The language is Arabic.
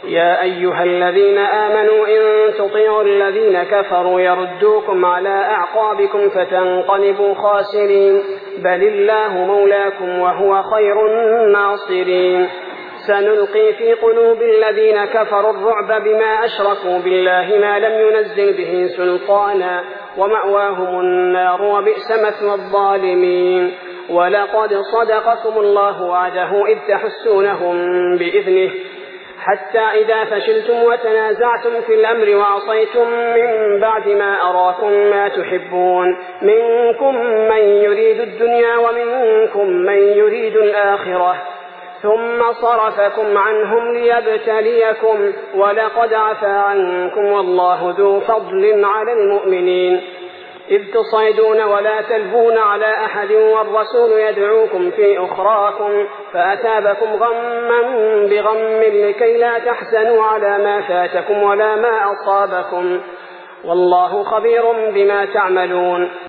يا أيها الذين آمنوا إن تطيعوا الذين كفروا يردوكم على أعقابكم فتنقلبوا خاسرين بل الله مولاكم وهو خير الناصرين سنلقي في قلوب الذين كفروا الرعب بما أشركوا بالله ما لم ينزل به سلطانا ومأواهم النار وبئس مثوى الظالمين ولقد صدقكم الله وعده إذ تحسونهم بإذنه حتى إذا فشلتم وتنازعتم في الأمر وعصيتم من بعد ما أراكم ما تحبون منكم من يريد الدنيا ومنكم من يريد الآخرة ثم صرفكم عنهم ليبتليكم ولقد عفا عنكم والله ذو فضل على المؤمنين إذ تصعدون ولا تلوون على أحد والرسول يدعوكم في أخراكم فأثابكم غما بغم لكي لا تحزنوا على ما فاتكم ولا ما أصابكم والله خبير بما تعملون